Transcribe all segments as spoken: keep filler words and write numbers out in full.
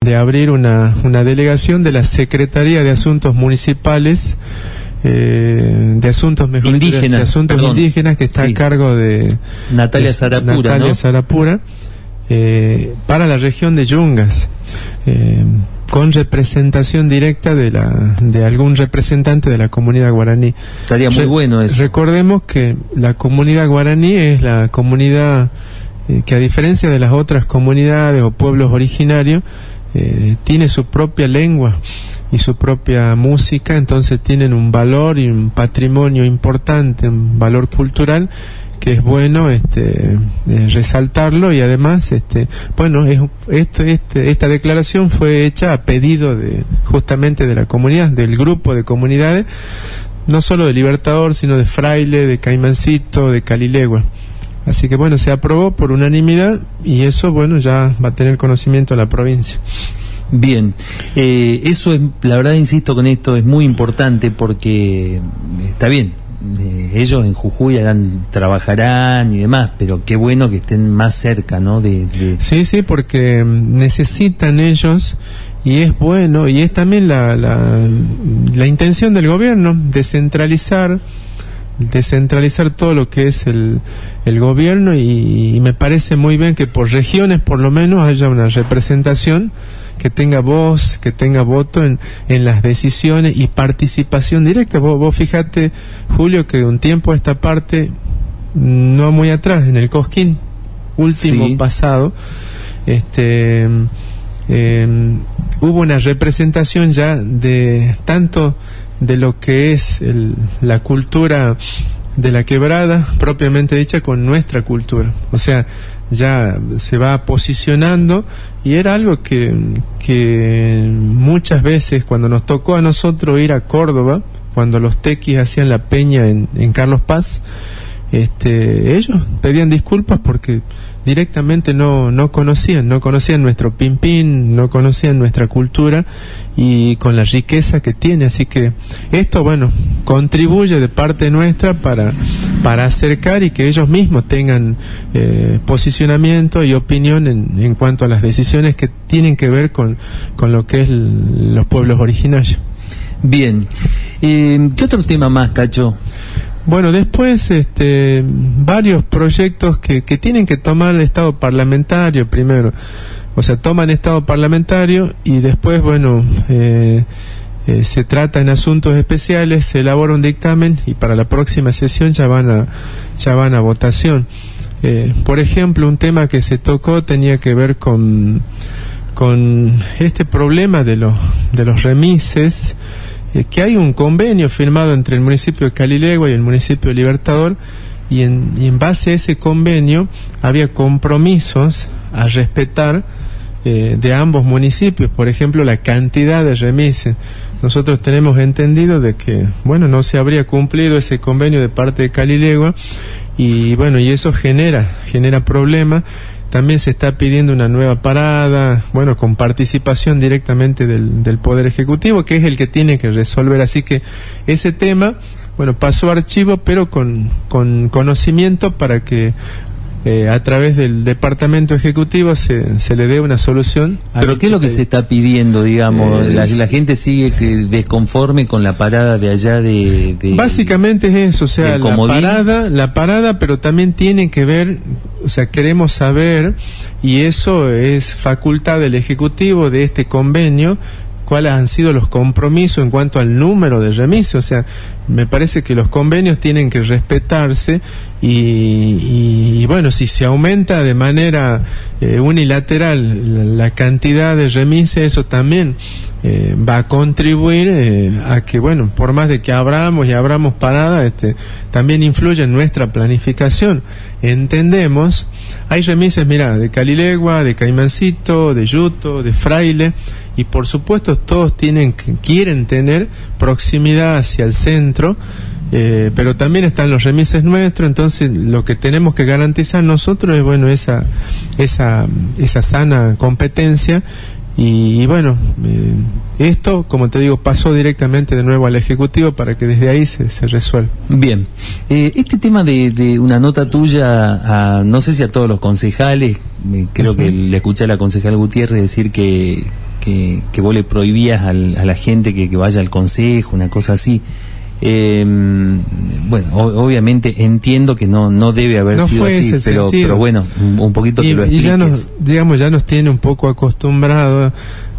de abrir una, una delegación de la Secretaría de Asuntos Municipales, eh, de Asuntos mejor indígenas, de, de asuntos perdón. indígenas, que está sí. a cargo de Natalia de, Sarapura, Natalia ¿no? Sarapura, eh, para la región de Yungas, eh, con representación directa de la de algún representante de la comunidad guaraní. Estaría muy Re, bueno eso. Recordemos que la comunidad guaraní es la comunidad eh, que, a diferencia de las otras comunidades o pueblos originarios, eh, tiene su propia lengua y su propia música, entonces tienen un valor y un patrimonio importante, un valor cultural que es bueno este eh, resaltarlo. Y además este bueno es esto este esta declaración fue hecha a pedido de justamente de la comunidad, del grupo de comunidades, no solo de Libertador, sino de Fraile, de Caimancito, de Calilegua. Así que bueno, se aprobó por unanimidad y eso bueno ya va a tener conocimiento la provincia. Bien, eh, eso es, la verdad insisto con esto, es muy importante porque está bien. Eh, ellos en Jujuy harán, trabajarán y demás, pero qué bueno que estén más cerca, ¿no? De, de... Sí, sí, porque necesitan ellos, y es bueno, y es también la, la, la intención del gobierno, descentralizar, descentralizar todo lo que es el, el gobierno, y, y me parece muy bien que por regiones por lo menos haya una representación que tenga voz, que tenga voto en, en las decisiones y participación directa. Vos, vos fíjate, Julio, que de un tiempo a esta parte, no muy atrás, en el Cosquín último sí. pasado, este eh, hubo una representación ya de tanto de lo que es el, la cultura de la quebrada propiamente dicha con nuestra cultura, o sea, ya se va posicionando, y era algo que, que muchas veces cuando nos tocó a nosotros ir a Córdoba, cuando los tequis hacían la peña en, en Carlos Paz, este, ellos pedían disculpas porque directamente no, no conocían, no conocían nuestro pimpín, no conocían nuestra cultura y con la riqueza que tiene. Así que esto, bueno, contribuye de parte nuestra para, para acercar y que ellos mismos tengan eh, posicionamiento y opinión en, en cuanto a las decisiones que tienen que ver con, con lo que es el, los pueblos originarios. Bien, eh, ¿qué otro tema más, Cacho? Bueno, después este, varios proyectos que, que tienen que tomar el estado parlamentario primero, o sea, toman estado parlamentario y después, bueno, eh, eh, se trata en asuntos especiales, se elabora un dictamen y para la próxima sesión ya van a, ya van a votación. Eh, por ejemplo, un tema que se tocó tenía que ver con, con este problema de los, de los remises, eh, que hay un convenio firmado entre el municipio de Calilegua y el municipio de Libertador, y en, y en base a ese convenio había compromisos a respetar eh, de ambos municipios, por ejemplo, la cantidad de remises. Nosotros tenemos entendido de que, bueno, no se habría cumplido ese convenio de parte de Calilegua, y bueno, y eso genera, genera problemas. También se está pidiendo una nueva parada, bueno, con participación directamente del, del Poder Ejecutivo, que es el que tiene que resolver. Así que ese tema, bueno, pasó a archivo, pero con, con conocimiento para que eh, a través del Departamento Ejecutivo se, se le dé una solución. ¿Pero qué es lo que se está pidiendo, digamos? Eh, la, la gente sigue que desconforme con la parada de allá de... de básicamente es eso, o sea, la parada, la parada, pero también tiene que ver, o sea, queremos saber, y eso es facultad del Ejecutivo de este convenio, cuáles han sido los compromisos en cuanto al número de remises. O sea, me parece que los convenios tienen que respetarse y, y, y bueno, si se aumenta de manera eh, unilateral la, la cantidad de remises, eso también eh, va a contribuir eh, a que, bueno, por más de que abramos y abramos parada, este, también influye en nuestra planificación. Entendemos, hay remises, mira, de Calilegua, de Caimancito, de Yuto, de Fraile, y por supuesto todos tienen quieren tener proximidad hacia el centro, eh, pero también están los remises nuestros. Entonces lo que tenemos que garantizar nosotros es, bueno, esa esa esa sana competencia. Y, y bueno, eh, esto, como te digo, pasó directamente de nuevo al Ejecutivo para que desde ahí se, se resuelva. Bien, eh, este tema de, de una nota tuya, a, no sé si a todos los concejales, eh, creo uh-huh. que le escuché a la concejal Gutiérrez decir que, que que, que vos le prohibías al, a la gente que, que vaya al consejo, una cosa así. Eh, bueno, o, obviamente entiendo que no no debe haber no sido así, pero, pero bueno, un, un poquito y, que lo expliques. Y ya nos, digamos, ya nos tiene un poco acostumbrados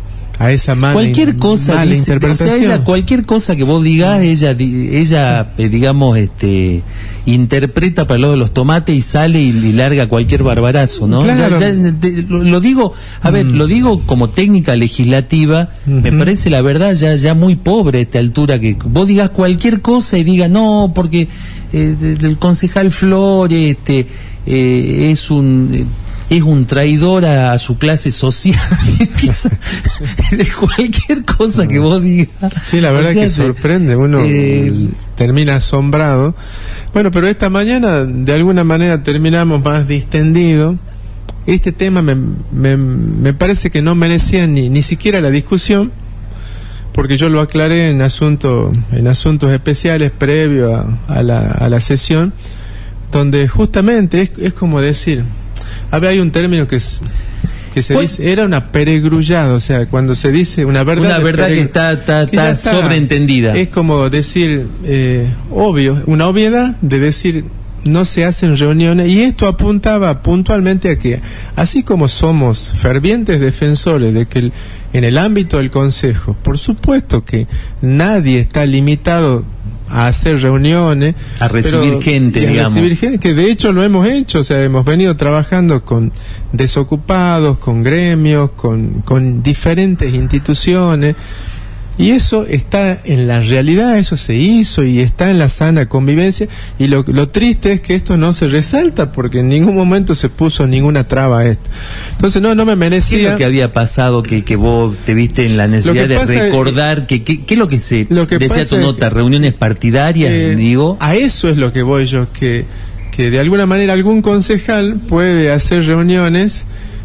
a esa mala, cualquier cosa mala dice, interpretación. O sea, ella, cualquier cosa que vos digas, ella, ella eh, digamos, este, interpreta para lo de los tomates y sale y, y larga cualquier barbarazo, ¿no? Claro. Ya, ya, de, lo, lo digo, a mm. ver, lo digo como técnica legislativa, uh-huh. me parece la verdad ya, ya muy pobre a esta altura que vos digas cualquier cosa y digas, no, porque eh, el concejal Flores, este, eh, es un... Eh, es un traidor a, a su clase social. Empieza de cualquier cosa que vos digas. Sí, la verdad o sea, que sorprende, uno eh, termina asombrado. Bueno, pero esta mañana de alguna manera terminamos más distendido. Este tema me, me, me parece que no merecía ni, ni siquiera la discusión, porque yo lo aclaré en asuntos en asuntos especiales previo a, a, la, a la sesión, donde justamente es, es como decir, a ver, hay un término que es que se pues, dice, era una peregrullada, o sea, cuando se dice una verdad, una verdad que está, está, que está, está sobreentendida. Es como decir, eh, obvio, una obviedad de decir, no se hacen reuniones, y esto apuntaba puntualmente a que, así como somos fervientes defensores de que el, en el ámbito del Consejo, por supuesto que nadie está limitado a hacer reuniones, a recibir pero, gente, a digamos. recibir gente, que de hecho lo hemos hecho, o sea, hemos venido trabajando con desocupados, con gremios, con, con diferentes instituciones, y eso está en la realidad, eso se hizo y está en la sana convivencia, y lo, lo triste es que esto no se resalta porque en ningún momento se puso ninguna traba a esto. Entonces no no me merecía. ¿Qué es lo que había pasado que, que vos te viste en la necesidad de recordar? Que, que, ¿Qué es lo que se lo que decía tu nota? Que, ¿reuniones partidarias, eh, digo? A eso es lo que voy yo, que, que de alguna manera algún concejal puede hacer reuniones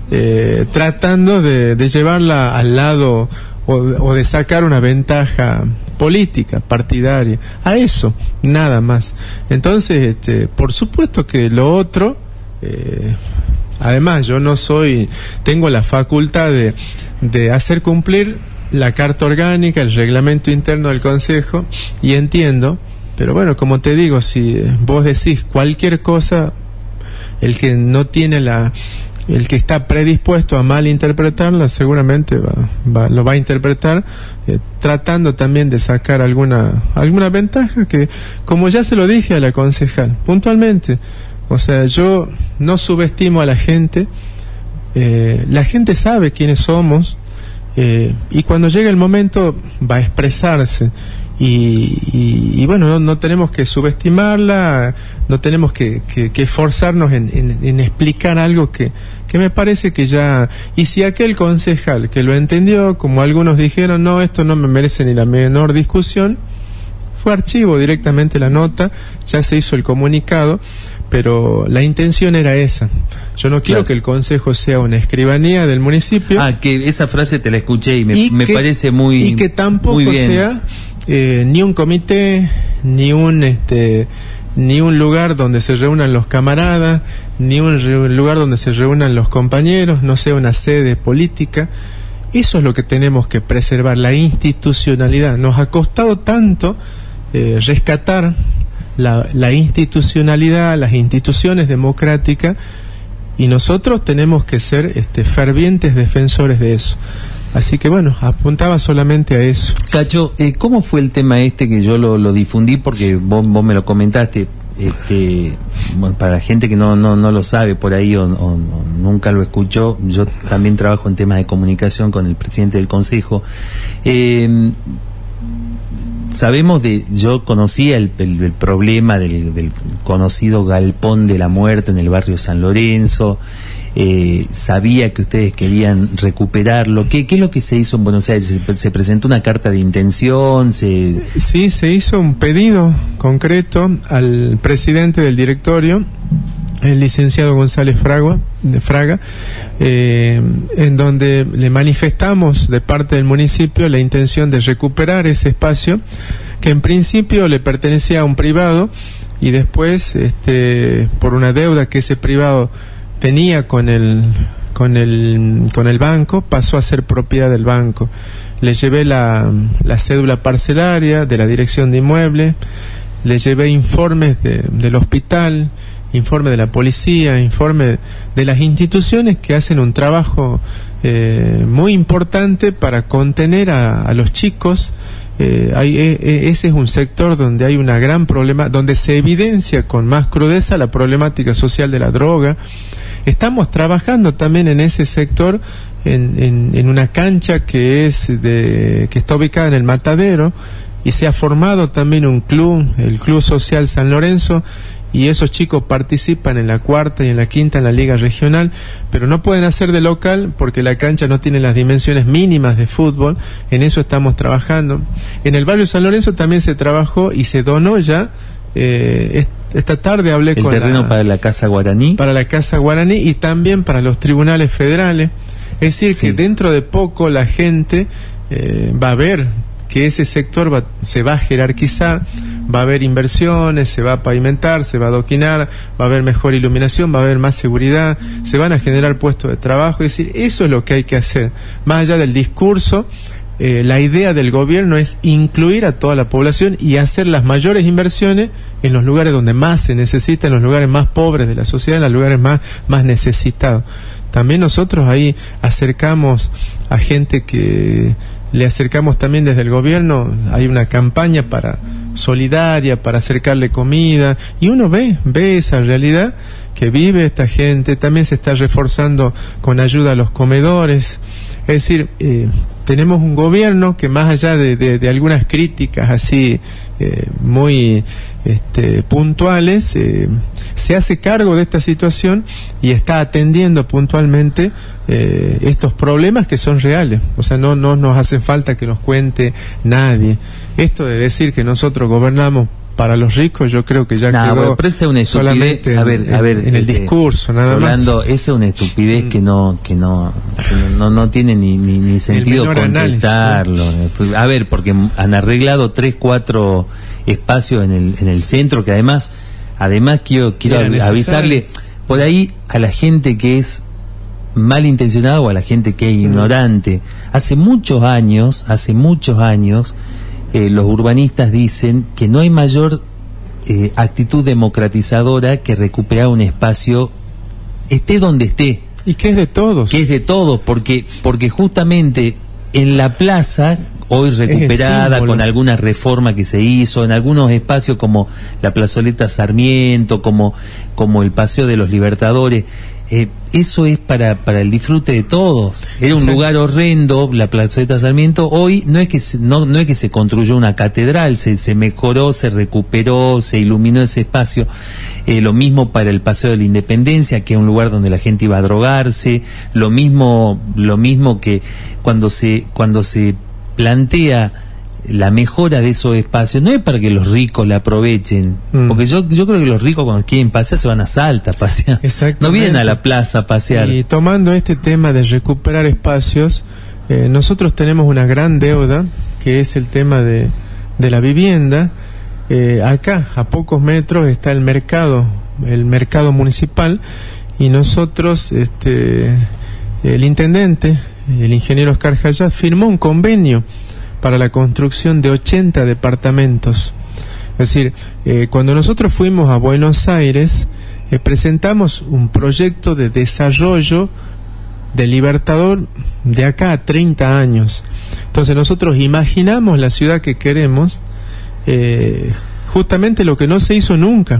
eh, tratando de, de llevarla al lado O, o de sacar una ventaja política, partidaria, a eso, nada más. Entonces, este, por supuesto que lo otro, eh, además yo no soy, tengo la facultad de, de hacer cumplir la carta orgánica, el reglamento interno del Consejo, y entiendo, pero bueno, como te digo, si vos decís cualquier cosa, el que no tiene la... el que está predispuesto a malinterpretarla seguramente va, va, lo va a interpretar eh, tratando también de sacar alguna alguna ventaja que, como ya se lo dije a la concejal puntualmente, o sea, yo no subestimo a la gente, eh, la gente sabe quiénes somos, eh, y cuando llegue el momento va a expresarse. Y, y, y bueno, no, no tenemos que subestimarla, no tenemos que, que, que esforzarnos en, en, en explicar algo que, que me parece que ya... Y si aquel concejal que lo entendió, como algunos dijeron, no, esto no me merece ni la menor discusión, fue archivo directamente la nota, ya se hizo el comunicado, pero la intención era esa. Yo no quiero claro. que el consejo sea una escribanía del municipio. Ah, que esa frase te la escuché y me, y me que, parece muy y que tampoco muy bien. sea eh, ni un comité, ni un este ni un lugar donde se reúnan los camaradas, ni un re- lugar donde se reúnan los compañeros, no sea una sede política. Eso es lo que tenemos que preservar, la institucionalidad. Nos ha costado tanto eh, rescatar La, la institucionalidad, las instituciones democráticas, y nosotros tenemos que ser este, fervientes defensores de eso. Así que bueno, apuntaba solamente a eso. Cacho, eh, ¿cómo fue el tema este que yo lo, lo difundí? Porque vos, vos me lo comentaste, este, bueno, para la gente que no, no, no lo sabe por ahí o, o, o nunca lo escuchó, yo también trabajo en temas de comunicación con el presidente del Consejo. Eh, Sabemos de, yo conocía el, el, el problema del, del conocido galpón de la muerte en el barrio San Lorenzo, eh, sabía que ustedes querían recuperarlo. ¿Qué, qué es lo que se hizo en Buenos Aires? ¿Se, se presentó una carta de intención? Se... Sí, se hizo un pedido concreto al presidente del directorio, el licenciado González Fraga, de Fraga, eh, en donde le manifestamos de parte del municipio la intención de recuperar ese espacio que en principio le pertenecía a un privado, y después, este, por una deuda que ese privado tenía con el con el, con el banco, pasó a ser propiedad del banco. Le llevé la, la cédula parcelaria de la dirección de inmuebles, le llevé informes de, del hospital, informe de la policía, informe de las instituciones que hacen un trabajo eh, muy importante para contener a, a los chicos. Eh, hay, eh, ese es un sector donde hay una gran problema, donde se evidencia con más crudeza la problemática social de la droga. Estamos trabajando también en ese sector, en, en, en una cancha que es de, que está ubicada en el Matadero, y se ha formado también un club, el Club Social San Lorenzo, y esos chicos participan en la cuarta y en la quinta en la liga regional, pero no pueden hacer de local porque la cancha no tiene las dimensiones mínimas de fútbol. En eso estamos trabajando. En el barrio San Lorenzo también se trabajó y se donó ya. Eh, esta tarde hablé el con terreno la, para la Casa Guaraní. Para la Casa Guaraní y también para los tribunales federales. Es decir, sí, que dentro de poco la gente eh, va a ver que ese sector va, se va a jerarquizar, va a haber inversiones, se va a pavimentar, se va a adoquinar, va a haber mejor iluminación, va a haber más seguridad, se van a generar puestos de trabajo. Es decir, eso es lo que hay que hacer. Más allá del discurso, eh, la idea del gobierno es incluir a toda la población y hacer las mayores inversiones en los lugares donde más se necesita, en los lugares más pobres de la sociedad, en los lugares más, más necesitados. También nosotros ahí acercamos a gente que... Le acercamos también desde el gobierno, hay una campaña para solidaria, para acercarle comida, y uno ve, ve esa realidad que vive esta gente. También se está reforzando con ayuda a los comedores. Es decir, eh, tenemos un gobierno que más allá de, de, de algunas críticas así eh, muy este, puntuales, eh, se hace cargo de esta situación y está atendiendo puntualmente eh, estos problemas que son reales. O sea, no, no nos hace falta que nos cuente nadie. Esto de decir que nosotros gobernamos para los ricos, yo creo que ya nah, quedó bueno, es una solamente a ver, en, a ver, en el este, discurso, nada Rolando, más. Esa es una estupidez que no que no que no, no, no tiene ni, ni, ni sentido contestarlo. Análisis, ¿no? A ver, porque han arreglado tres, cuatro espacios en el en el centro que además además quiero quiero avisarle por ahí a la gente que es malintencionada o a la gente que es ignorante. Hace muchos años, hace muchos años Eh, los urbanistas dicen que no hay mayor eh, actitud democratizadora que recuperar un espacio, esté donde esté. Y que es de todos. Que es de todos, porque, porque justamente en la plaza, hoy recuperada con alguna reforma que se hizo, en algunos espacios como la plazoleta Sarmiento, como, como el Paseo de los Libertadores, Eh, eso es para para el disfrute de todos. Era un Exacto. lugar horrendo, la plazoleta Sarmiento. Hoy no es que se, no no es que se construyó una catedral, se se mejoró, se recuperó, se iluminó ese espacio. Eh, lo mismo para el Paseo de la Independencia, que es un lugar donde la gente iba a drogarse. Lo mismo lo mismo que cuando se cuando se plantea la mejora de esos espacios, no es para que los ricos la aprovechen, mm. porque yo yo creo que los ricos cuando quieren pasear se van a Salta a pasear, no vienen a la plaza a pasear. Y tomando este tema de recuperar espacios, eh, nosotros tenemos una gran deuda, que es el tema de, de la vivienda. Eh, acá, a pocos metros, está el mercado, el mercado municipal, y nosotros, este, el intendente, el ingeniero Oscar Jayat, firmó un convenio para la construcción de ochenta departamentos. Es decir, eh, cuando nosotros fuimos a Buenos Aires, eh, presentamos un proyecto de desarrollo del Libertador de acá a treinta años. Entonces nosotros imaginamos la ciudad que queremos, eh, justamente lo que no se hizo nunca,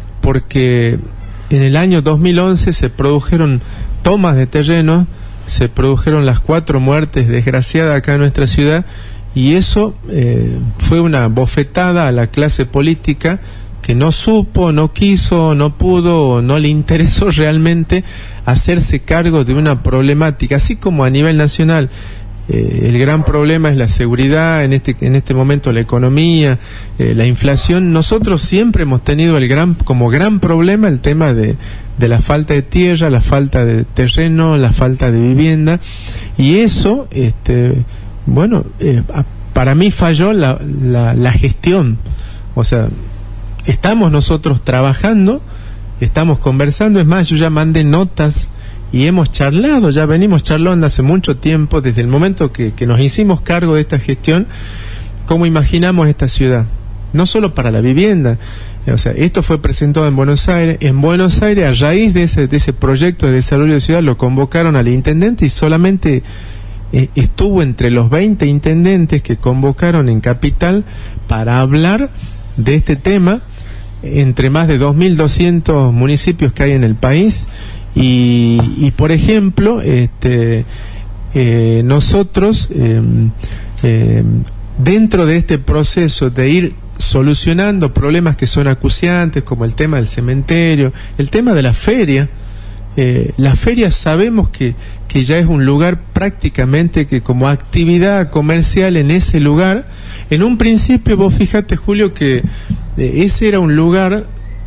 porque en el año dos mil once se produjeron tomas de terreno, se produjeron las cuatro muertes desgraciadas acá en nuestra ciudad, y eso eh, fue una bofetada a la clase política que no supo, no quiso, no pudo, no le interesó realmente hacerse cargo de una problemática, así como a nivel nacional. Eh, el gran problema es la seguridad, en este en este momento la economía, eh, la inflación. Nosotros siempre hemos tenido el gran como gran problema el tema de, de la falta de tierra, la falta de terreno, la falta de vivienda, y eso, este, bueno, eh, para mí falló la, la, la gestión. O sea, estamos nosotros trabajando, estamos conversando, es más, yo ya mandé notas y hemos charlado, ya venimos charlando hace mucho tiempo, desde el momento que, que nos hicimos cargo de esta gestión, cómo imaginamos esta ciudad, no solo para la vivienda. O sea, esto fue presentado en Buenos Aires. En Buenos Aires, a raíz de ese, de ese proyecto de desarrollo de ciudad, lo convocaron al intendente y solamente eh, estuvo entre los veinte intendentes que convocaron en Capital para hablar de este tema, entre más de dos mil doscientos municipios que hay en el país. Y, y por ejemplo, este, eh, nosotros, eh, eh, dentro de este proceso de ir solucionando problemas que son acuciantes, como el tema del cementerio, el tema de la feria, eh, la feria sabemos que, que ya es un lugar prácticamente que como actividad comercial en ese lugar, en un principio vos fíjate, Julio, que eh, ese era un lugar...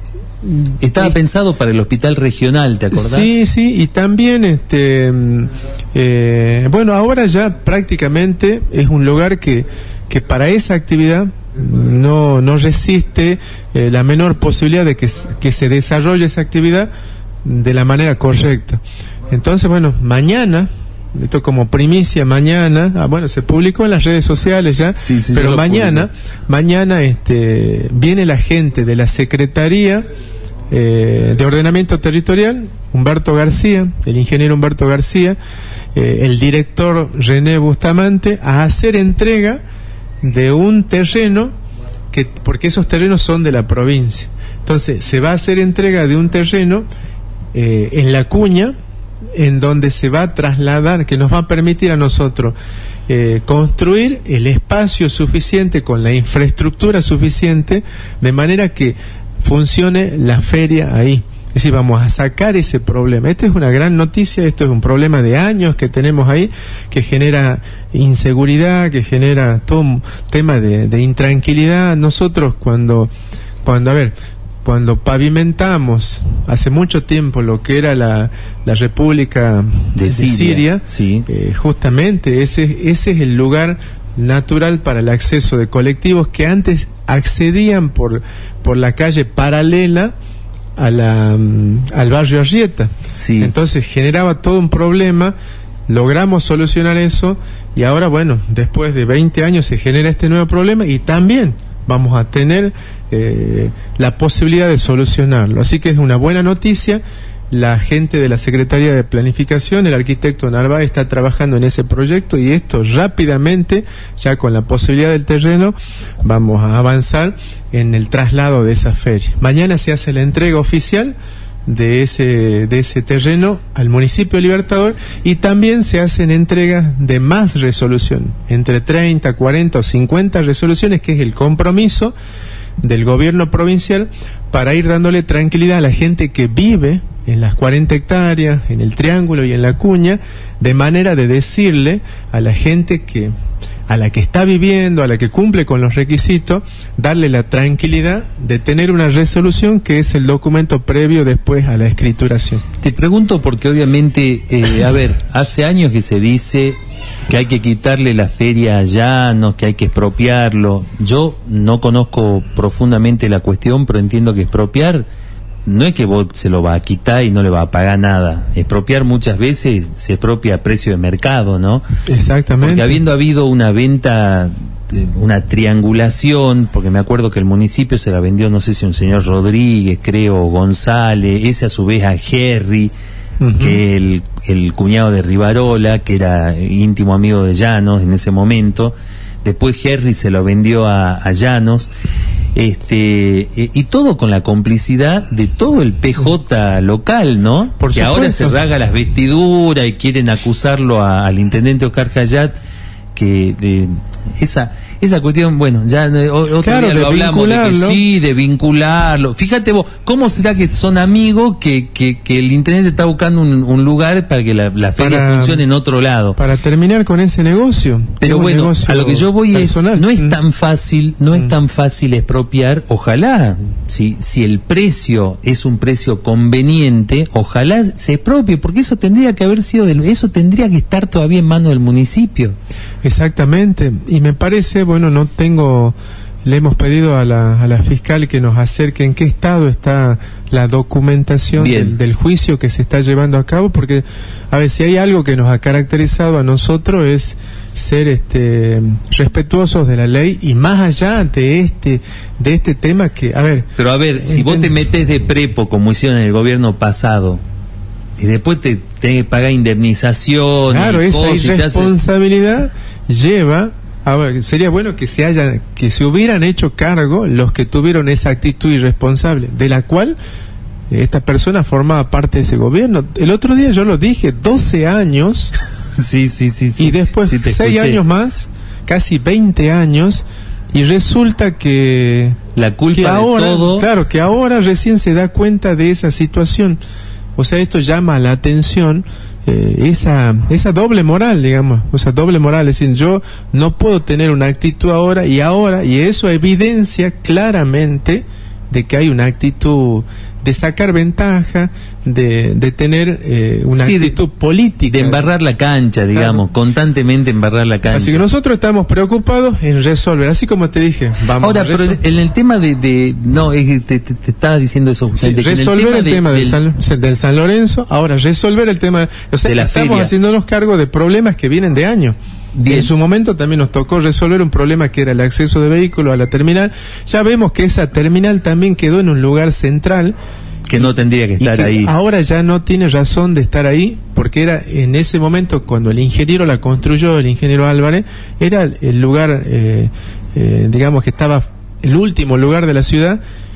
Estaba eh, pensado para el hospital regional, ¿te acordás? Sí, sí, y también, este, eh, bueno, ahora ya prácticamente es un lugar que, que para esa actividad no, no resiste eh, la menor posibilidad de que, que se desarrolle esa actividad de la manera correcta. Entonces, bueno, mañana, esto como primicia, mañana, ah, bueno, se publicó en las redes sociales ya, sí, sí, pero mañana, mañana este, viene la gente de la Secretaría eh, de Ordenamiento Territorial, Humberto García, el ingeniero Humberto García, eh, el director René Bustamante, a hacer entrega de un terreno, que porque esos terrenos son de la provincia. Entonces, se va a hacer entrega de un terreno eh, en La Cuña, en donde se va a trasladar, que nos va a permitir a nosotros eh, construir el espacio suficiente con la infraestructura suficiente, de manera que funcione la feria ahí. Es decir, vamos a sacar ese problema. Esta es una gran noticia, esto es un problema de años que tenemos ahí, que genera inseguridad, que genera todo un tema de, de intranquilidad. Nosotros cuando, cuando, a ver, cuando pavimentamos hace mucho tiempo lo que era la, la República de, de Siria, Siria sí. eh, justamente ese, ese es el lugar natural para el acceso de colectivos que antes accedían por, por la calle paralela a la, al barrio Arrieta. Sí. Entonces generaba todo un problema, logramos solucionar eso y ahora, bueno, después de veinte años se genera este nuevo problema y también vamos a tener eh, la posibilidad de solucionarlo. Así que es una buena noticia. La gente de la Secretaría de Planificación, el arquitecto Narváez, está trabajando en ese proyecto y esto rápidamente, ya con la posibilidad del terreno, vamos a avanzar en el traslado de esa feria. Mañana se hace la entrega oficial de ese, de ese terreno al municipio de Libertador y también se hacen entregas de más resolución, entre treinta, cuarenta o cincuenta resoluciones, que es el compromiso del gobierno provincial para ir dándole tranquilidad a la gente que vive en las cuarenta hectáreas, en el Triángulo y en La Cuña, de manera de decirle a la gente que, a la que está viviendo, a la que cumple con los requisitos, darle la tranquilidad de tener una resolución que es el documento previo después a la escrituración. Te pregunto porque obviamente, eh, a ver, hace años que se dice que hay que quitarle la feria a Llanos, que hay que expropiarlo. Yo no conozco profundamente la cuestión, pero entiendo que expropiar no es que vos se lo va a quitar y no le va a pagar nada. Expropiar muchas veces se expropia a precio de mercado, ¿no? Exactamente. Porque habiendo habido una venta, una triangulación, porque me acuerdo que el municipio se la vendió, no sé si un señor Rodríguez, creo, González, ese a su vez a Jerry, uh-huh. que el, el cuñado de Rivarola, que era íntimo amigo de Llanos en ese momento. Después Jerry se lo vendió a, a Llanos. Este eh, y todo con la complicidad de todo el P J local, ¿no? Porque ahora se rasga las vestiduras y quieren acusarlo a, al intendente Oscar Hayat, que de esa esa cuestión, bueno, ya otro claro, día lo hablamos de que sí, de vincularlo. Fíjate vos, ¿cómo será que son amigos que, que, que el intendente está buscando un, un lugar para que la, la feria para, funcione en otro lado? Para terminar con ese negocio. Pero bueno, a lo que yo voy personal. es, no es mm. tan fácil, no mm. es tan fácil expropiar. Ojalá, si, si el precio es un precio conveniente, ojalá se expropie, porque eso tendría que haber sido, del, eso tendría que estar todavía en manos del municipio. Exactamente, y me parece, bueno, no tengo le hemos pedido a la, a la fiscal que nos acerque en qué estado está la documentación del, del juicio que se está llevando a cabo, porque a ver, si hay algo que nos ha caracterizado a nosotros es ser este respetuosos de la ley, y más allá de este de este tema que, a ver... Pero a ver, si vos te metes de prepo, como hicieron en el gobierno pasado, y después te tenés que pagar indemnización... Claro, y esa cosas, irresponsabilidad hace... lleva... A ver, sería bueno que se hayan, que se hubieran hecho cargo los que tuvieron esa actitud irresponsable, de la cual esta persona formaba parte de ese gobierno. El otro día yo lo dije, doce años... Sí, sí, sí, sí. Y después sí, seis años más, casi veinte años, y resulta que la culpa que ahora, de todo, claro, que ahora recién se da cuenta de esa situación. O sea, esto llama la atención, eh, esa esa doble moral, digamos, o sea, doble moral, es decir, yo no puedo tener una actitud ahora y ahora, y eso evidencia claramente de que hay una actitud de sacar ventaja, de, de tener eh, una sí, actitud de, política. De embarrar la cancha, digamos, claro. Constantemente embarrar la cancha. Así que nosotros estamos preocupados en resolver, así como te dije, vamos Ahora, a resolver. pero en el tema de... de no, es que te, te, te estaba diciendo eso. Sí, de, resolver el tema, el tema de, del, San, del San Lorenzo, ahora resolver el tema... O sea, de la estamos feria. haciéndonos cargo de problemas que vienen de años. Bien. En su momento también nos tocó resolver un problema que era el acceso de vehículos a la terminal. Ya vemos que esa terminal también quedó en un lugar central, que no tendría que estar que ahí. Ahora ya no tiene razón de estar ahí, porque era en ese momento cuando el ingeniero la construyó, el ingeniero Álvarez, era el lugar, eh, eh, digamos que estaba el último lugar de la ciudad,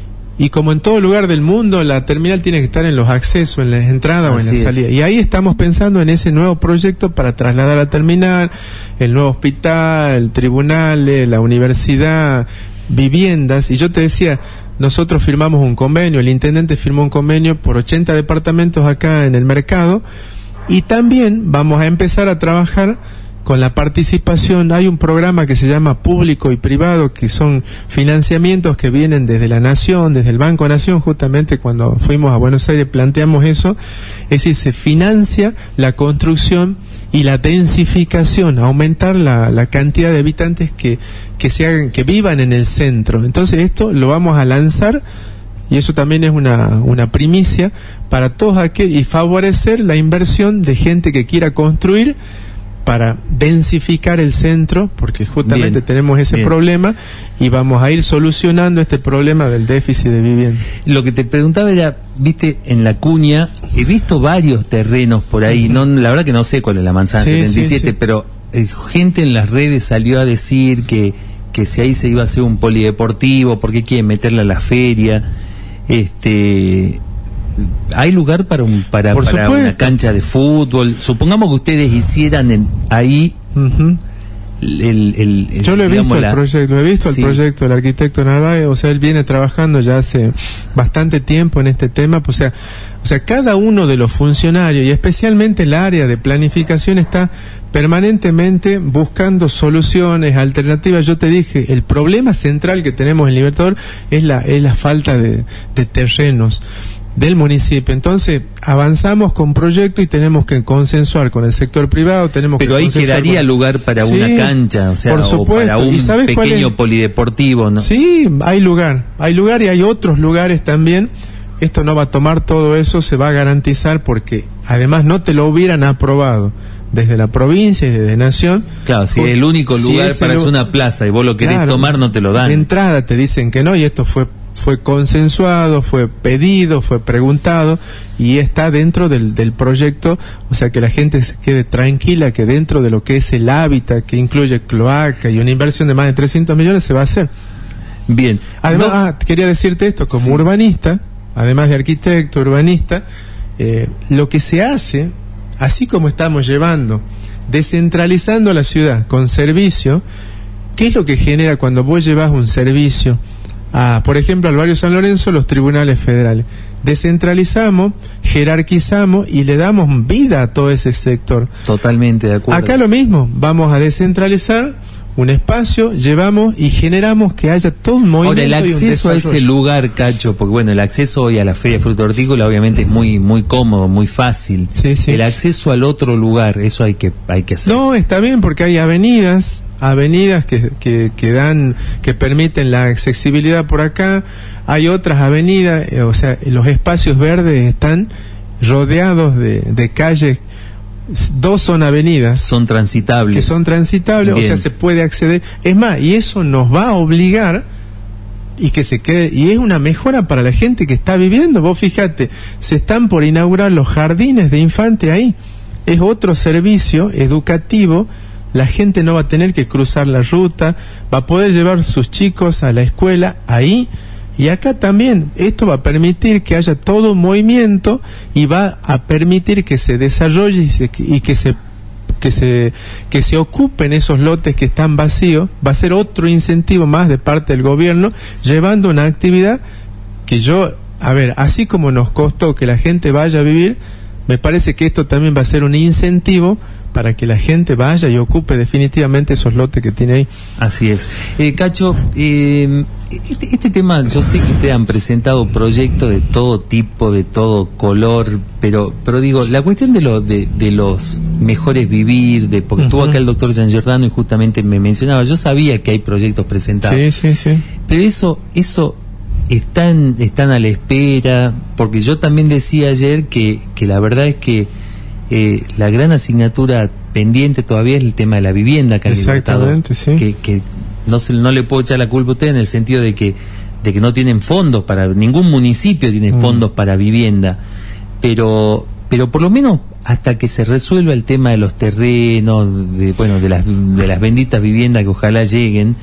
y como en todo lugar del mundo, la terminal tiene que estar en los accesos, en las entradas o en las salidas. Y ahí estamos pensando en ese nuevo proyecto para trasladar la terminal, el nuevo hospital, el tribunal, la universidad, viviendas. Y yo te decía, nosotros firmamos un convenio, el intendente firmó un convenio por ochenta departamentos acá en el mercado, y también vamos a empezar a trabajar con la participación. Hay un programa que se llama Público y Privado, que son financiamientos que vienen desde la Nación, desde el Banco Nación. Justamente cuando fuimos a Buenos Aires planteamos eso, es decir, se financia la construcción y la densificación, aumentar la, la cantidad de habitantes que, que se hagan, que vivan en el centro. Entonces esto lo vamos a lanzar, y eso también es una, una primicia para todos aquellos, y favorecer la inversión de gente que quiera construir para densificar el centro, porque justamente bien, tenemos ese bien. problema, y vamos a ir solucionando este problema del déficit de vivienda. Lo que te preguntaba era, viste, en La Cuña, he visto varios terrenos por ahí, uh-huh. no, la verdad que no sé cuál es la manzana sí, setenta y siete, sí, sí. pero eh, gente en las redes salió a decir que, que si ahí se iba a hacer un polideportivo, porque quieren meterla a la feria, este... ¿Hay lugar para un para, para una cancha de fútbol? Supongamos que ustedes hicieran en, ahí uh-huh. el, el, el yo lo he digamos, visto la... el proyecto, lo he visto sí. el proyecto del arquitecto Narváez, o sea, él viene trabajando ya hace bastante tiempo en este tema, pues, o sea, o sea, cada uno de los funcionarios, y especialmente el área de planificación, está permanentemente buscando soluciones, alternativas. Yo te dije, el problema central que tenemos en Libertador es la, es la falta de, de terrenos del municipio. Entonces avanzamos con proyectos y tenemos que consensuar con el sector privado, tenemos pero que ahí quedaría con... lugar para sí, una cancha, o sea, por supuesto. O para un ¿Y sabes pequeño es? polideportivo, ¿no? Sí, hay lugar, hay lugar y hay otros lugares también. Esto no va a tomar todo eso, se va a garantizar, porque además no te lo hubieran aprobado desde la provincia y desde Nación. Claro, si es el único lugar si para lu- una plaza y vos lo querés claro, tomar, no te lo dan. De entrada te dicen que no, y esto fue fue consensuado, fue pedido, fue preguntado, y está dentro del, del proyecto, o sea, que la gente se quede tranquila que dentro de lo que es el hábitat, que incluye cloaca y una inversión de más de trescientos millones, se va a hacer. Bien. Además, no. ah, quería decirte esto, como sí. urbanista, además de arquitecto, urbanista, eh, lo que se hace, así como estamos llevando, descentralizando la ciudad con servicio, ¿qué es lo que genera cuando vos llevas un servicio a, por ejemplo, al barrio San Lorenzo, los tribunales federales? Descentralizamos, jerarquizamos y le damos vida a todo ese sector. Totalmente de acuerdo. Acá lo mismo, vamos a descentralizar un espacio, llevamos y generamos que haya todo un movimiento. Ahora, el acceso a ese lugar, Cacho, porque bueno, el acceso hoy a la Feria de Fruta Hortícola obviamente es muy muy cómodo, muy fácil. Sí, sí. El acceso al otro lugar, eso hay que hay que hacer. No, está bien porque hay avenidas, avenidas que, que, que dan, que permiten la accesibilidad por acá. Hay otras avenidas, eh, o sea, los espacios verdes están rodeados de, de calles. Dos son avenidas, son transitables, que son transitables, bien. O sea, se puede acceder. Es más, y eso nos va a obligar y que se quede, y es una mejora para la gente que está viviendo. Vos fíjate, se están por inaugurar los jardines de infante ahí. Es otro servicio educativo. La gente no va a tener que cruzar la ruta, va a poder llevar sus chicos a la escuela ahí. Y acá también, esto va a permitir que haya todo un movimiento y va a permitir que se desarrolle y, se, y que se que se que se ocupen esos lotes que están vacíos. Va a ser otro incentivo más de parte del gobierno, llevando una actividad que yo, a ver, así como nos costó que la gente vaya a vivir, me parece que esto también va a ser un incentivo para que la gente vaya y ocupe definitivamente esos lotes que tiene ahí. Así es. Eh, Cacho, eh, este, este tema, yo sé que ustedes han presentado proyectos de todo tipo, de todo color, pero pero digo, la cuestión de, lo, de, de los mejores vivir, de porque uh-huh. estuvo acá el doctor Gian Giordano y justamente me mencionaba, yo sabía que hay proyectos presentados. Sí, sí, sí. Pero eso, eso están, están a la espera, porque yo también decía ayer que, que la verdad es que Eh, la gran asignatura pendiente todavía es el tema de la vivienda que exactamente, sí. que, que no se no le puedo echar la culpa a usted en el sentido de que de que no tienen fondos para, ningún municipio tiene mm. fondos para vivienda, pero pero por lo menos hasta que se resuelva el tema de los terrenos, de, bueno, de las de las benditas viviendas que ojalá lleguen,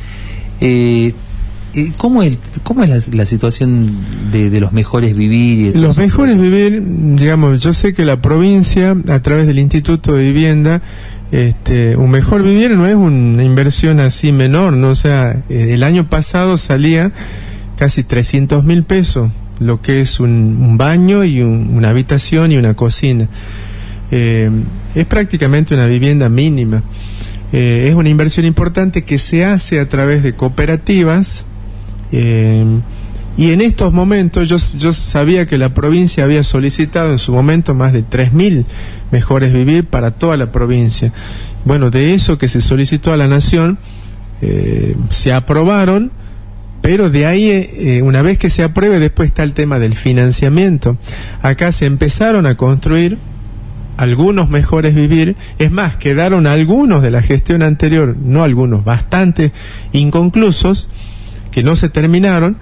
eh, ¿Cómo es, cómo es la, la situación de, de los mejores vivir? Y de los mejores vivir, digamos, yo sé que la provincia, a través del Instituto de Vivienda, este, un mejor vivir no es una inversión así menor, ¿no? O sea, el año pasado salía casi trescientos mil pesos, lo que es un, un baño y un, una habitación y una cocina. Eh, es prácticamente una vivienda mínima. Eh, es una inversión importante que se hace a través de cooperativas. Eh, y en estos momentos yo, yo sabía que la provincia había solicitado en su momento más de tres mil mejores vivir para toda la provincia. Bueno, de eso que se solicitó a la nación, eh, se aprobaron, pero de ahí, eh, una vez que se apruebe, después está el tema del financiamiento. Acá se empezaron a construir algunos mejores vivir, es más, quedaron algunos de la gestión anterior, no algunos, bastantes inconclusos, que no se terminaron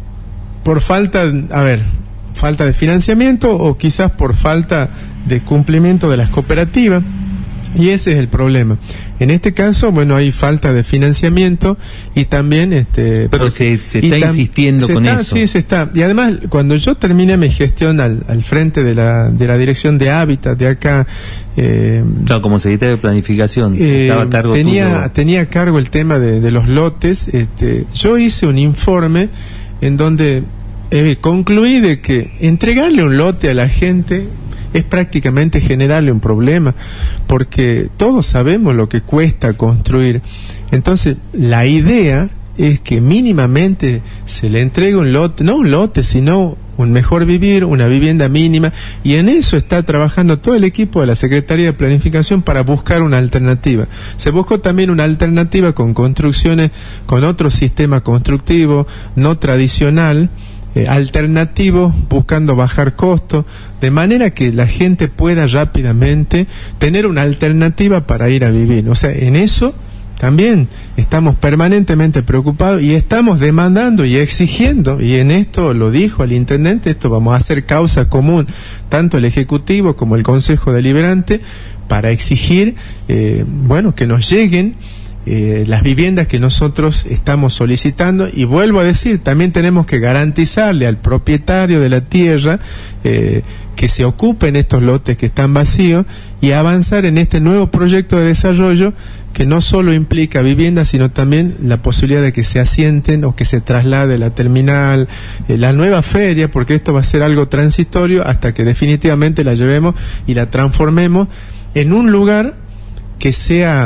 por falta, a ver, falta de financiamiento o quizás por falta de cumplimiento de las cooperativas, y ese es el problema. En este caso, bueno, hay falta de financiamiento y también este pero porque, se, se está tam, insistiendo se con está, eso. Sí, se está. Y además, cuando yo terminé mi gestión al, al frente de la de la dirección de hábitat de acá, eh, claro, como secretario de planificación, eh, estaba a cargo tenía tuyo. tenía a cargo el tema de, de los lotes. Este, yo hice un informe en donde eh, concluí de que entregarle un lote a la gente es prácticamente generarle un problema, porque todos sabemos lo que cuesta construir. Entonces, la idea es que mínimamente se le entregue un lote, no un lote, sino un mejor vivir, una vivienda mínima, y en eso está trabajando todo el equipo de la Secretaría de Planificación para buscar una alternativa. Se buscó también una alternativa con construcciones, con otro sistema constructivo, no tradicional, Eh, alternativos, buscando bajar costos, de manera que la gente pueda rápidamente tener una alternativa para ir a vivir. O sea, en eso también estamos permanentemente preocupados y estamos demandando y exigiendo, y en esto lo dijo el intendente, esto vamos a hacer causa común, tanto el Ejecutivo como el Consejo Deliberante, para exigir, eh, bueno, que nos lleguen Eh, las viviendas que nosotros estamos solicitando. Y vuelvo a decir, también tenemos que garantizarle al propietario de la tierra eh, que se ocupen estos lotes que están vacíos y avanzar en este nuevo proyecto de desarrollo que no solo implica vivienda, sino también la posibilidad de que se asienten o que se traslade la terminal, eh, la nueva feria, porque esto va a ser algo transitorio hasta que definitivamente la llevemos y la transformemos en un lugar que sea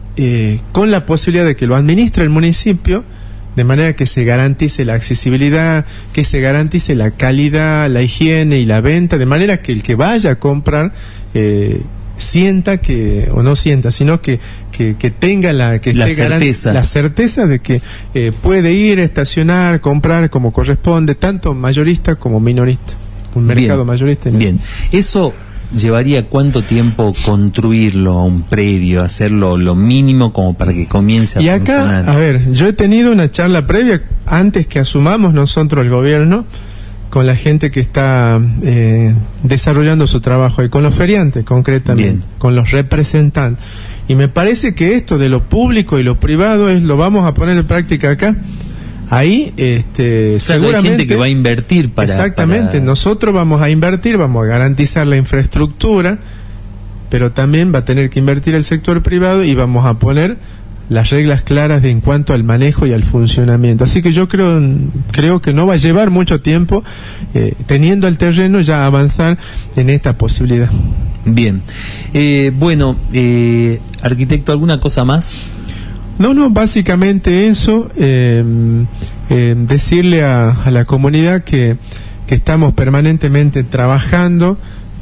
eh, con la posibilidad de que lo administre el municipio, de manera que se garantice la accesibilidad, que se garantice la calidad, la higiene y la venta, de manera que el que vaya a comprar eh, sienta que, o no sienta, sino que que, que tenga la que la esté certeza la certeza de que eh, puede ir, estacionar, comprar como corresponde, tanto mayorista como minorista, un mercado bien, mayorista y bien. Eso ¿llevaría cuánto tiempo construirlo a un predio, hacerlo lo mínimo como para que comience a y acá, funcionar? A ver, yo he tenido una charla previa antes que asumamos nosotros el gobierno con la gente que está eh, desarrollando su trabajo y con los feriantes concretamente, bien, con los representantes. Y me parece que esto de lo público y lo privado es lo vamos a poner en práctica acá. Ahí, este, o sea, seguramente hay gente que va a invertir para... Exactamente, para... nosotros vamos a invertir, vamos a garantizar la infraestructura, pero también va a tener que invertir el sector privado y vamos a poner las reglas claras de en cuanto al manejo y al funcionamiento. Así que yo creo creo que no va a llevar mucho tiempo, eh, teniendo el terreno, ya avanzar en esta posibilidad. Bien. Eh, bueno, eh, arquitecto, ¿alguna cosa más? No, no, básicamente eso, eh, eh, decirle a, a la comunidad que, que estamos permanentemente trabajando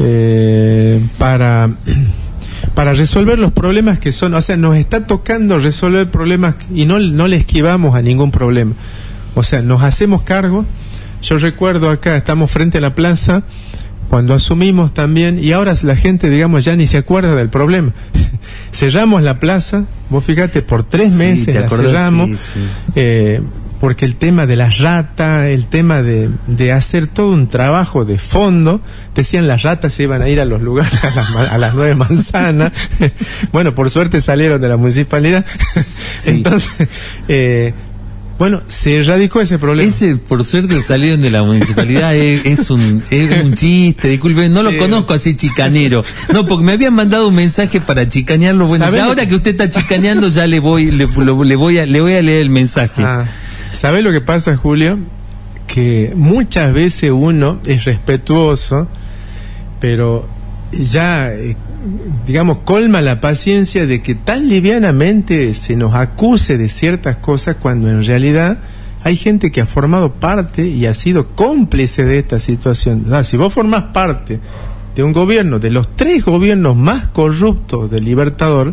eh, para, para resolver los problemas que son, o sea, nos está tocando resolver problemas y no, no le esquivamos a ningún problema. O sea, nos hacemos cargo. Yo recuerdo acá, estamos frente a la plaza, cuando asumimos también, y ahora la gente, digamos, ya ni se acuerda del problema. Cerramos la plaza, vos fíjate, por tres meses sí, la acordás, cerramos, sí, sí. Eh, porque el tema de las ratas, el tema de, de hacer todo un trabajo de fondo, decían las ratas se iban a ir a los lugares, a las, a las nueve manzanas. Bueno, por suerte salieron de la municipalidad. Sí. Entonces, eh, bueno, se erradicó ese problema. Ese, por suerte, salieron de la municipalidad, es, es, un, es un chiste, disculpe, no sí. Lo conozco así chicanero. No, porque me habían mandado un mensaje para chicanearlo. Bueno, ya ahora que usted está chicaneando, ya le voy, le, lo, le voy a, le voy a leer el mensaje. Ah, ¿sabe lo que pasa, Julio? Que muchas veces uno es respetuoso, pero ya, eh, digamos, colma la paciencia de que tan livianamente se nos acuse de ciertas cosas cuando en realidad hay gente que ha formado parte y ha sido cómplice de esta situación. Ah, si vos formás parte de un gobierno, de los tres gobiernos más corruptos del Libertador,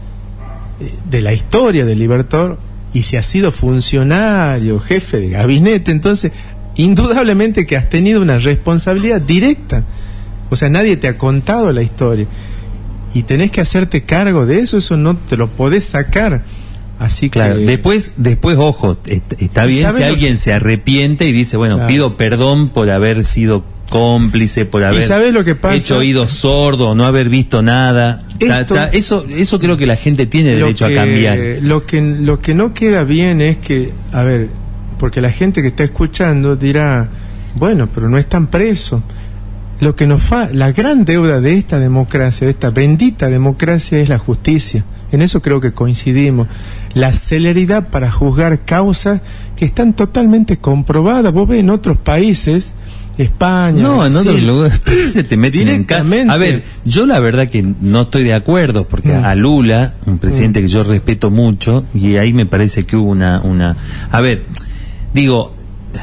eh, de la historia del Libertador, y si has sido funcionario, jefe de gabinete, entonces indudablemente que has tenido una responsabilidad directa. O sea, nadie te ha contado la historia y tenés que hacerte cargo de eso, eso no te lo podés sacar. Así que... Claro, después, después ojo, está bien si alguien se arrepiente y dice, bueno, claro, pido perdón por haber sido cómplice, por haber lo que pasa? hecho oídos sordos, no haber visto nada. Esto, ta, ta, eso, eso creo que la gente tiene derecho que, a cambiar. Lo que, lo que no queda bien es que, a ver, porque la gente que está escuchando dirá, bueno, pero no están presos. Lo que nos fa, la gran deuda de esta democracia, de esta bendita democracia, es la justicia. En eso creo que coincidimos. La celeridad para juzgar causas que están totalmente comprobadas. Vos ves en otros países, España, no, Brasil, en otros lugares se te meten en ca- A ver, yo la verdad que no estoy de acuerdo, porque mm. a Lula, un presidente mm. que yo respeto mucho, y ahí me parece que hubo una, una, a ver, digo,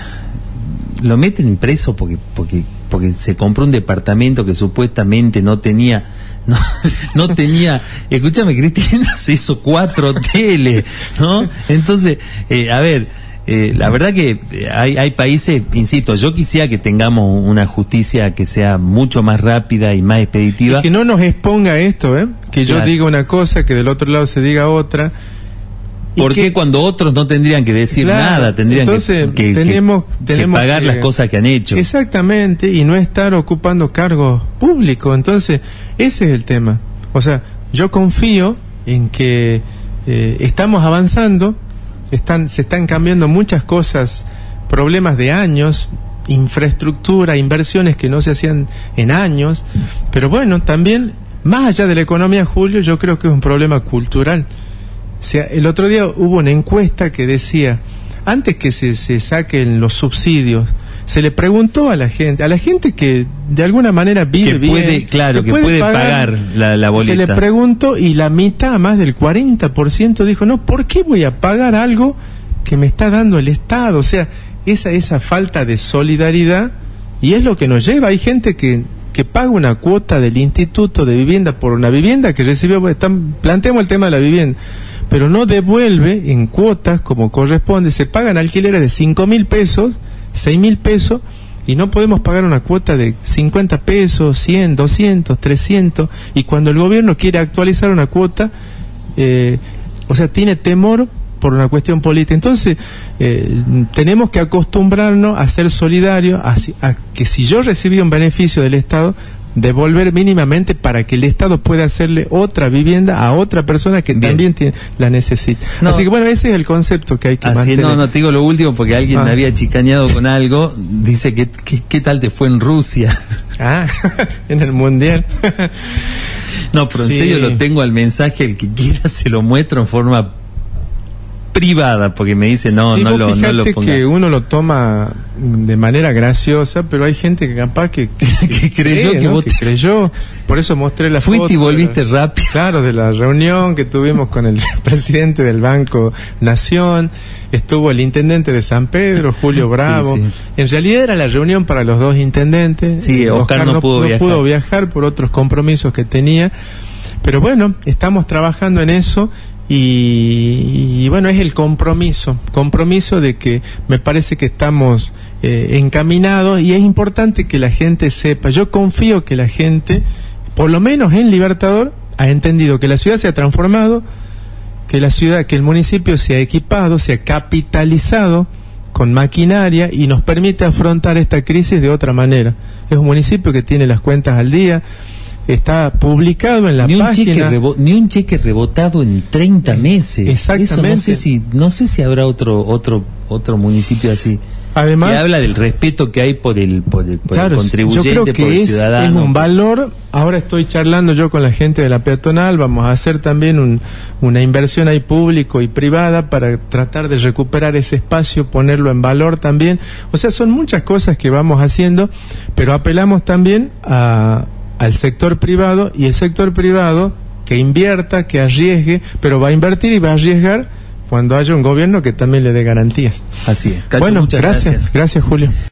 lo meten preso porque, porque porque se compró un departamento que supuestamente no tenía, no, no tenía, escúchame, Cristina, se hizo cuatro hoteles, ¿no? Entonces, eh, a ver, eh, la verdad que hay, hay países, insisto, yo quisiera que tengamos una justicia que sea mucho más rápida y más expeditiva. Y que no nos exponga esto, ¿eh? Que yo claro. diga una cosa, que del otro lado se diga otra. ¿Por qué cuando otros no tendrían que decir claro, nada? Tendrían entonces, que, que, tenemos, que, tenemos que pagar que, las cosas que han hecho. Exactamente, y no estar ocupando cargos públicos. Entonces, ese es el tema. O sea, yo confío en que eh, estamos avanzando, están, se están cambiando muchas cosas, problemas de años, infraestructura, inversiones que no se hacían en años, pero bueno, también, más allá de la economía, Julio, yo creo que es un problema cultural. O sea, el otro día hubo una encuesta que decía, antes que se, se saquen los subsidios, se le preguntó a la gente, a la gente que de alguna manera vive que bien, puede, claro, que, que puede, puede pagar, pagar la, la boleta. Se le preguntó y la mitad, más del cuarenta por ciento dijo, no, ¿por qué voy a pagar algo que me está dando el Estado? O sea, esa, esa falta de solidaridad, y es lo que nos lleva. Hay gente que, que paga una cuota del Instituto de Vivienda por una vivienda que recibió, están, planteamos el tema de la vivienda, pero no devuelve en cuotas como corresponde. Se pagan alquileres de cinco mil pesos, seis mil pesos, y no podemos pagar una cuota de cincuenta pesos, cien, doscientos, trescientos, y cuando el gobierno quiere actualizar una cuota, eh, o sea, tiene temor por una cuestión política. Entonces, eh, tenemos que acostumbrarnos a ser solidarios, a, a que si yo recibí un beneficio del Estado, devolver mínimamente para que el Estado pueda hacerle otra vivienda a otra persona que Bien. también tiene, la necesita. No. Así que bueno, ese es el concepto que hay que Así mantener. No, no te digo lo último porque alguien ah. me había chicaneado con algo. Dice que, que ¿qué tal te fue en Rusia? Ah, en el Mundial. No, pero en sí. serio lo tengo al mensaje, el que quiera se lo muestro en forma privada, porque me dice no, sí, no, vos lo, no lo ponga. Que uno lo toma de manera graciosa, pero hay gente que capaz que, que, que creyó cree, que ¿no? vos que te... creyó, por eso mostré la Fuiste foto. y volviste la, rápido. Claro, de la reunión que tuvimos con el presidente del Banco Nación, estuvo el intendente de San Pedro, Julio Bravo. Sí, sí. En realidad era la reunión para los dos intendentes. Sí, Oscar, Oscar no, no, pudo, no viajar. pudo viajar por otros compromisos que tenía, pero bueno, estamos trabajando en eso. Y, y bueno, es el compromiso, compromiso de que me parece que estamos eh, encaminados, y es importante que la gente sepa. Yo confío que la gente, por lo menos en Libertador, ha entendido que la ciudad se ha transformado, que la ciudad, que el municipio se ha equipado, se ha capitalizado con maquinaria y nos permite afrontar esta crisis de otra manera. Es un municipio que tiene las cuentas al día. Está publicado en la ni un página. Cheque rebo- ni un cheque rebotado en treinta meses. Exactamente. Eso no sé si, no sé si habrá otro, otro, otro municipio así. Además, que habla del respeto que hay por el, por el, por claro, el contribuyente, yo creo que por el es, ciudadano. es un valor. Ahora estoy charlando yo con la gente de la peatonal. Vamos a hacer también un, una inversión ahí público y privada para tratar de recuperar ese espacio, ponerlo en valor también. O sea, son muchas cosas que vamos haciendo, pero apelamos también a al sector privado, y el sector privado que invierta, que arriesgue, pero va a invertir y va a arriesgar cuando haya un gobierno que también le dé garantías. Así es. Cacho, bueno, muchas gracias, gracias, gracias Julio.